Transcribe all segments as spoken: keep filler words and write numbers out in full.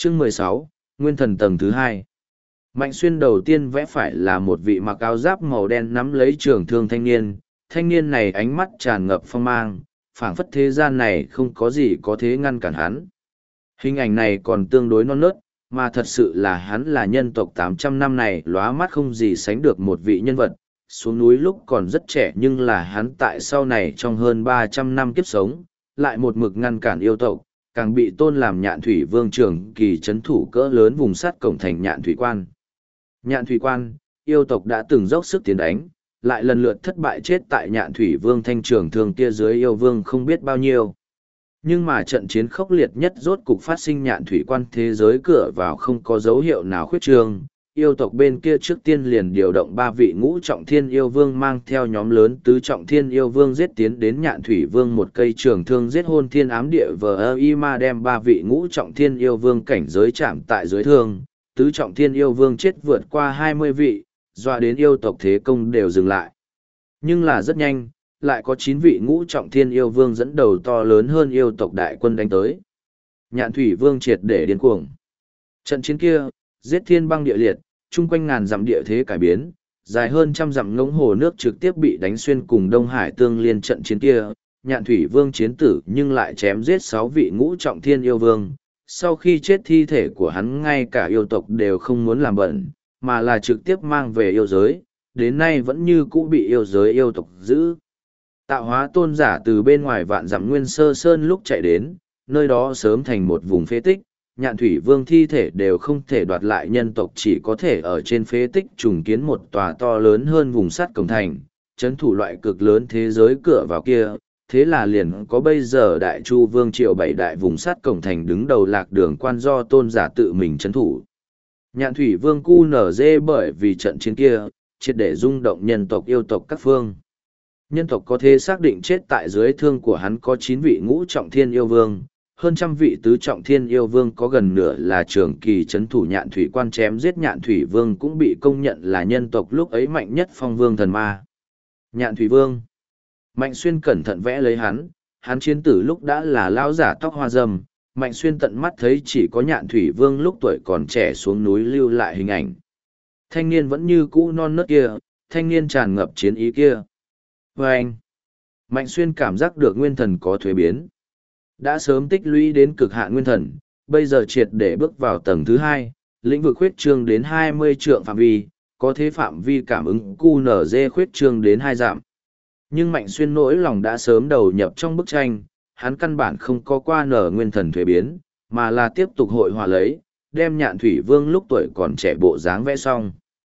Chương mười sáu, Nguyên thần tầng thứ hai. Mạnh Xuyên đầu tiên vẽ phải là một vị mặc áo giáp màu đen nắm lấy trường thương thanh niên. Thanh niên này ánh mắt tràn ngập phong mang, phảng phất thế gian này không có gì có thể ngăn cản hắn. Hình ảnh này còn tương đối non nớt, mà thật sự là hắn là nhân tộc tám trăm năm này lóa mắt không gì sánh được một vị nhân vật. Xuống núi lúc còn rất trẻ nhưng là hắn tại sau này trong hơn ba trăm năm kiếp sống, lại một mực ngăn cản yêu tộc, càng bị tôn làm Nhạn Thủy Vương trưởng kỳ chấn thủ cỡ lớn vùng sắt cổng thành Nhạn Thủy Quan. Nhạn Thủy Quan, yêu tộc đã từng dốc sức tiến đánh, lại lần lượt thất bại chết tại Nhạn Thủy Vương thanh trường thương kia dưới yêu vương không biết bao nhiêu. Nhưng mà trận chiến khốc liệt nhất rốt cục phát sinh Nhạn Thủy Quan thế giới cửa vào không có dấu hiệu nào khuyết trương. Yêu tộc bên kia trước tiên liền điều động ba vị ngũ trọng thiên yêu vương mang theo nhóm lớn tứ trọng thiên yêu vương giết tiến đến Nhạn Thủy Vương một cây trường thương giết hôn thiên ám địa vờ y ma đem ba vị ngũ trọng thiên yêu vương cảnh giới chạm tại dưới thương, tứ trọng thiên yêu vương chết vượt qua hai mươi vị, dọa đến yêu tộc thế công đều dừng lại. Nhưng là rất nhanh, lại có chín vị ngũ trọng thiên yêu vương dẫn đầu to lớn hơn yêu tộc đại quân đánh tới. Nhạn Thủy Vương triệt để điên cuồng. Trận chiến kia, giết thiên băng địa liệt, chung quanh ngàn dặm địa thế cải biến, dài hơn trăm dặm ngỗng hồ nước trực tiếp bị đánh xuyên cùng Đông Hải tương liên trận chiến kia, Nhạn Thủy Vương chiến tử nhưng lại chém giết sáu vị ngũ trọng thiên yêu vương. Sau khi chết thi thể của hắn ngay cả yêu tộc đều không muốn làm bẩn, mà là trực tiếp mang về yêu giới, đến nay vẫn như cũ bị yêu giới yêu tộc giữ. Tạo hóa tôn giả từ bên ngoài vạn dặm Nguyên Sơ Sơn lúc chạy đến, nơi đó sớm thành một vùng phế tích, Nhạn Thủy Vương thi thể đều không thể đoạt lại, nhân tộc chỉ có thể ở trên phế tích trùng kiến một tòa to lớn hơn vùng sắt cổng thành, chấn thủ loại cực lớn thế giới cửa vào kia. Thế là liền có bây giờ Đại Chu Vương Triều bảy đại vùng sắt cổng thành đứng đầu lạc đường quan do tôn giả tự mình chấn thủ. Nhạn Thủy Vương cu nở dê bởi vì trận chiến kia, triệt để rung động nhân tộc yêu tộc các phương. Nhân tộc có thể xác định chết tại dưới thương của hắn có chín vị ngũ trọng thiên yêu vương, hơn trăm vị tứ trọng thiên yêu vương, có gần nửa là trường kỳ chấn thủ Nhạn Thủy Quan chém giết Nhạn Thủy Vương cũng bị công nhận là nhân tộc lúc ấy mạnh nhất phong vương thần ma. Nhạn Thủy Vương. Mạnh Xuyên cẩn thận vẽ lấy hắn, hắn chiến tử lúc đã là lão giả tóc hoa râm, Mạnh Xuyên tận mắt thấy chỉ có Nhạn Thủy Vương lúc tuổi còn trẻ xuống núi lưu lại hình ảnh. Thanh niên vẫn như cũ non nớt kia, thanh niên tràn ngập chiến ý kia. Và anh, Mạnh Xuyên cảm giác được nguyên thần có thuế biến. Đã sớm tích lũy đến cực hạn nguyên thần, bây giờ triệt để bước vào tầng thứ hai, lĩnh vực khuyết trương đến hai mươi trượng phạm vi, có thế phạm vi cảm ứng cu nở dê khuyết trương đến hai dặm. Nhưng Mạnh Xuyên nỗi lòng đã sớm đầu nhập trong bức tranh, hắn căn bản không có qua nở nguyên thần thuế biến, mà là tiếp tục hội hòa lấy, đem Nhạn Thủy Vương lúc tuổi còn trẻ bộ dáng vẽ xong.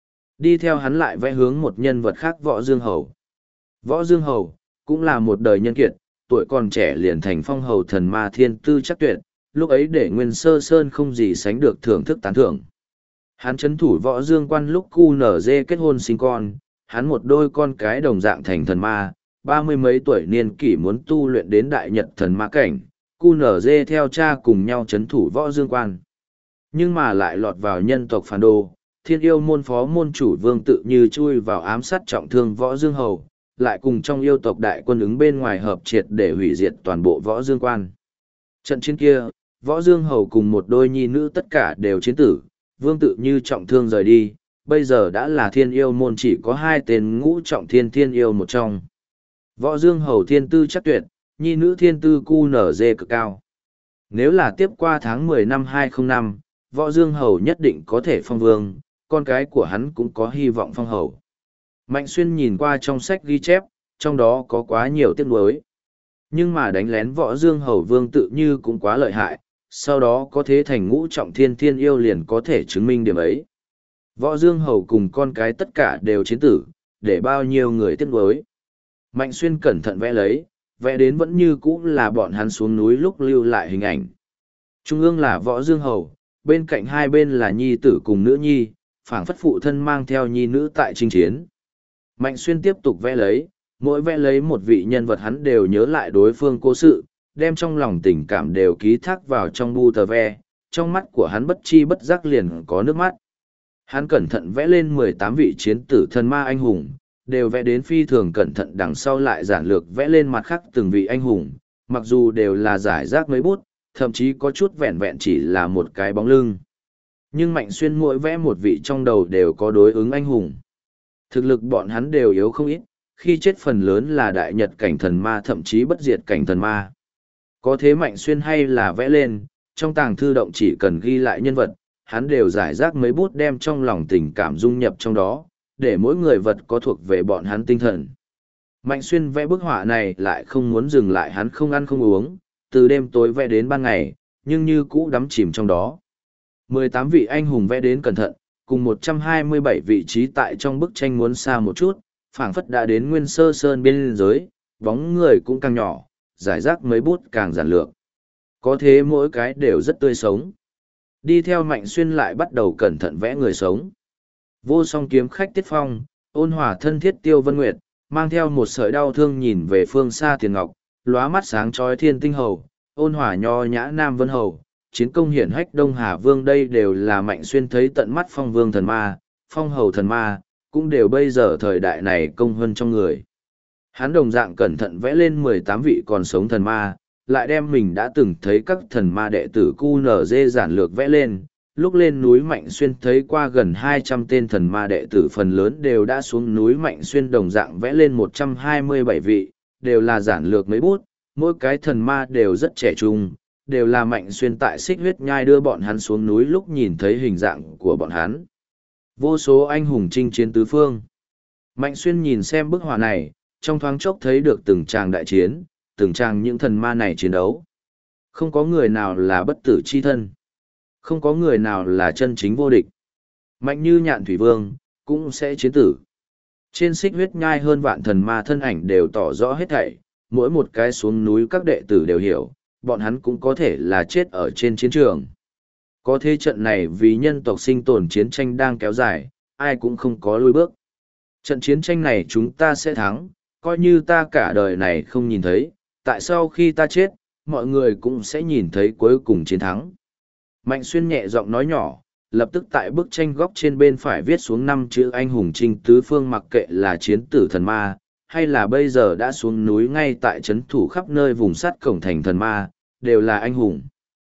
Đi theo hắn lại vẽ hướng một nhân vật khác, Võ Dương Hầu. Võ Dương Hầu, cũng là một đời nhân kiệt, tuổi còn trẻ liền thành phong hầu thần ma thiên tư chắc tuyệt, lúc ấy để Nguyên Sơ Sơn không gì sánh được thưởng thức tán thưởng. Hắn chấn thủ Võ Dương Quan lúc cu nở dê kết hôn sinh con, hắn một đôi con cái đồng dạng thành thần ma, ba mươi mấy tuổi niên kỷ muốn tu luyện đến đại nhật thần ma cảnh, cu nở dê theo cha cùng nhau chấn thủ Võ Dương Quan. Nhưng mà lại lọt vào nhân tộc phản đồ, thiên yêu môn phó môn chủ Vương Tự Như chui vào ám sát trọng thương Võ Dương Hầu, lại cùng trong yêu tộc đại quân ứng bên ngoài hợp triệt để hủy diệt toàn bộ Võ Dương Quan. Trận chiến kia, Võ Dương Hầu cùng một đôi nhi nữ tất cả đều chiến tử, Vương Tự Như trọng thương rời đi, bây giờ đã là thiên yêu môn chỉ có hai tên ngũ trọng thiên thiên yêu một trong. Võ Dương Hầu thiên tư chắc tuyệt, nhi nữ thiên tư cu nở dê cực cao. Nếu là tiếp qua tháng mười năm hai không năm, Võ Dương Hầu nhất định có thể phong vương, con cái của hắn cũng có hy vọng phong hầu. Mạnh Xuyên nhìn qua trong sách ghi chép, trong đó có quá nhiều tiếc nuối. Nhưng mà đánh lén Võ Dương Hầu Vương Tự Như cũng quá lợi hại, sau đó có thế thành ngũ trọng thiên thiên yêu liền có thể chứng minh điểm ấy. Võ Dương Hầu cùng con cái tất cả đều chiến tử, để bao nhiêu người tiếc nuối. Mạnh Xuyên cẩn thận vẽ lấy, vẽ đến vẫn như cũ là bọn hắn xuống núi lúc lưu lại hình ảnh. Trung ương là Võ Dương Hầu, bên cạnh hai bên là nhi tử cùng nữ nhi, phảng phất phụ thân mang theo nhi nữ tại chinh chiến. Mạnh Xuyên tiếp tục vẽ lấy, mỗi vẽ lấy một vị nhân vật hắn đều nhớ lại đối phương cố sự, đem trong lòng tình cảm đều ký thác vào trong bu tờ ve, trong mắt của hắn bất chi bất giác liền có nước mắt. Hắn cẩn thận vẽ lên mười tám vị chiến tử thần ma anh hùng, đều vẽ đến phi thường cẩn thận, đằng sau lại giản lược vẽ lên mặt khác từng vị anh hùng, mặc dù đều là giải rác mấy bút, thậm chí có chút vẹn vẹn chỉ là một cái bóng lưng. Nhưng Mạnh Xuyên mỗi vẽ một vị trong đầu đều có đối ứng anh hùng. Thực lực bọn hắn đều yếu không ít, khi chết phần lớn là đại nhật cảnh thần ma thậm chí bất diệt cảnh thần ma. Có thế Mạnh Xuyên hay là vẽ lên, trong tàng thư động chỉ cần ghi lại nhân vật, hắn đều giải rác mấy bút đem trong lòng tình cảm dung nhập trong đó, để mỗi người vật có thuộc về bọn hắn tinh thần. Mạnh Xuyên vẽ bức họa này lại không muốn dừng lại, hắn không ăn không uống, từ đêm tối vẽ đến ban ngày, nhưng như cũ đắm chìm trong đó. mười tám vị anh hùng vẽ đến cẩn thận, cùng một trăm hai mươi bảy vị trí tại trong bức tranh muốn xa một chút, phảng phất đã đến nguyên sơ sơn biên giới, bóng người cũng càng nhỏ, giải rác mấy bút càng giản lược. Có thế mỗi cái đều rất tươi sống. Đi theo Mạnh Xuyên lại bắt đầu cẩn thận vẽ người sống. Vô song kiếm khách Tiết Phong, ôn hòa thân thiết Tiêu Vân Nguyệt, mang theo một sợi đau thương nhìn về phương xa Tiền Ngọc, lóa mắt sáng chói Thiên Tinh Hầu, ôn hòa nho nhã Nam Vân Hầu, chiến công hiển hách Đông Hà Vương, đây đều là Mạnh Xuyên thấy tận mắt Phong Vương thần ma, Phong Hầu thần ma, cũng đều bây giờ thời đại này công hơn trong người. Hắn đồng dạng cẩn thận vẽ lên mười tám vị còn sống thần ma, lại đem mình đã từng thấy các thần ma đệ tử cu nở dê giản lược vẽ lên. Lúc lên núi Mạnh Xuyên thấy qua gần hai trăm tên thần ma đệ tử, phần lớn đều đã xuống núi. Mạnh Xuyên đồng dạng vẽ lên một trăm hai mươi bảy vị, đều là giản lược mấy bút, mỗi cái thần ma đều rất trẻ trung, đều là Mạnh Xuyên tại Xích Huyết Nhai đưa bọn hắn xuống núi lúc nhìn thấy hình dạng của bọn hắn. Vô số anh hùng chinh chiến tứ phương. Mạnh Xuyên nhìn xem bức họa này, trong thoáng chốc thấy được từng tràng đại chiến, từng tràng những thần ma này chiến đấu. Không có người nào là bất tử chi thân. Không có người nào là chân chính vô địch. Mạnh như Nhạn Thủy Vương, cũng sẽ chiến tử. Trên Xích Huyết Nhai hơn vạn thần ma thân ảnh đều tỏ rõ hết thảy, mỗi một cái xuống núi các đệ tử đều hiểu, bọn hắn cũng có thể là chết ở trên chiến trường. Có thế trận này vì nhân tộc sinh tồn chiến tranh đang kéo dài, ai cũng không có lùi bước. Trận chiến tranh này chúng ta sẽ thắng, coi như ta cả đời này không nhìn thấy, tại sao khi ta chết, mọi người cũng sẽ nhìn thấy cuối cùng chiến thắng. Mạnh Xuyên nhẹ giọng nói nhỏ, lập tức tại bức tranh góc trên bên phải viết xuống năm chữ anh hùng trinh tứ phương, mặc kệ là chiến tử thần ma, hay là bây giờ đã xuống núi ngay tại trấn thủ khắp nơi vùng sắt cổng thành thần ma, đều là anh hùng.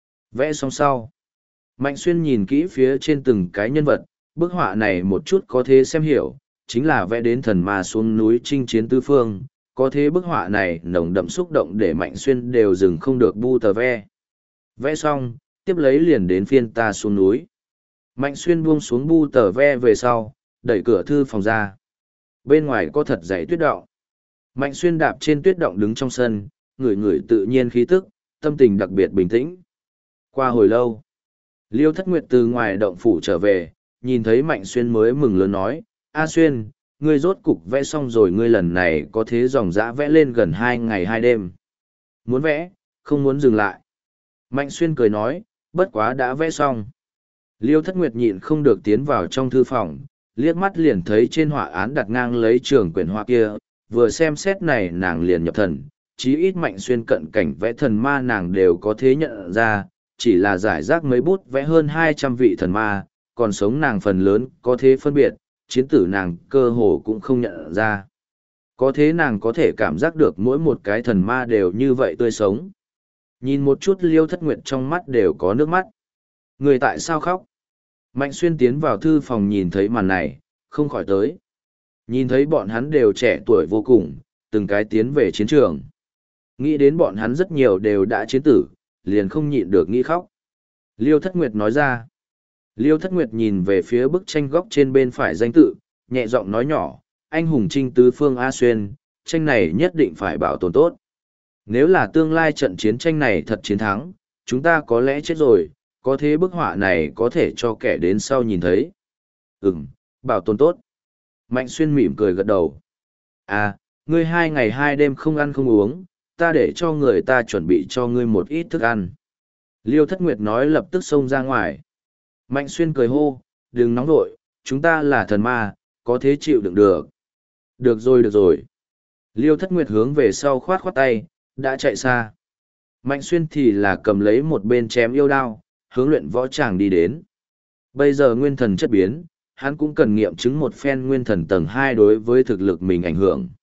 Vẽ xong sau. Mạnh Xuyên nhìn kỹ phía trên từng cái nhân vật, bức họa này một chút có thể xem hiểu, chính là vẽ đến thần ma xuống núi chinh chiến tứ phương, có thế bức họa này nồng đậm xúc động để Mạnh Xuyên đều dừng không được bu tờ ve. Vẽ xong, tiếp lấy liền đến phiên ta xuống núi. Mạnh Xuyên buông xuống bu tờ ve về sau, đẩy cửa thư phòng ra. Bên ngoài có thật dày tuyết động. Mạnh Xuyên đạp trên tuyết động đứng trong sân, ngửi ngửi tự nhiên khí tức, tâm tình đặc biệt bình tĩnh. Qua hồi lâu, Liêu Thất Nguyệt từ ngoài động phủ trở về, nhìn thấy Mạnh Xuyên mới mừng lớn nói, A Xuyên, ngươi rốt cục vẽ xong rồi, ngươi lần này có thế dòng dã vẽ lên gần hai ngày hai đêm. Muốn vẽ, không muốn dừng lại. Mạnh Xuyên cười nói, bất quá đã vẽ xong. Liêu Thất Nguyệt nhịn không được tiến vào trong thư phòng, liếc mắt liền thấy trên họa án đặt ngang lấy trường quyển họa kia, vừa xem xét này nàng liền nhập thần, chí ít Mạnh Xuyên cận cảnh vẽ thần ma nàng đều có thế nhận ra, chỉ là giải rác mấy bút vẽ hơn hai trăm vị thần ma, còn sống nàng phần lớn có thế phân biệt, chiến tử nàng cơ hồ cũng không nhận ra. Có thế nàng có thể cảm giác được mỗi một cái thần ma đều như vậy tươi sống. Nhìn một chút Liêu Thất Nguyệt trong mắt đều có nước mắt. Người tại sao khóc? Mạnh Xuyên tiến vào thư phòng nhìn thấy màn này, không khỏi tới. Nhìn thấy bọn hắn đều trẻ tuổi vô cùng, từng cái tiến về chiến trường. Nghĩ đến bọn hắn rất nhiều đều đã chiến tử, liền không nhịn được nghĩ khóc. Liêu Thất Nguyệt nói ra. Liêu Thất Nguyệt nhìn về phía bức tranh góc trên bên phải danh tự, nhẹ giọng nói nhỏ, anh hùng trinh tứ phương A Xuyên, tranh này nhất định phải bảo tồn tốt. Nếu là tương lai trận chiến tranh này thật chiến thắng, chúng ta có lẽ chết rồi, có thế bức họa này có thể cho kẻ đến sau nhìn thấy. Ừm, bảo tồn tốt. Mạnh Xuyên mỉm cười gật đầu. À, ngươi hai ngày hai đêm không ăn không uống, ta để cho người ta chuẩn bị cho ngươi một ít thức ăn. Liêu Thất Nguyệt nói lập tức xông ra ngoài. Mạnh Xuyên cười hô, đừng nóng vội, chúng ta là thần ma, có thế chịu đựng được. Được rồi được rồi. Liêu Thất Nguyệt hướng về sau khoát khoát tay, đã chạy xa. Mạnh Xuyên thì là cầm lấy một bên chém yêu đao, hướng luyện võ tràng đi đến. Bây giờ nguyên thần chất biến, hắn cũng cần nghiệm chứng một phen nguyên thần tầng hai đối với thực lực mình ảnh hưởng.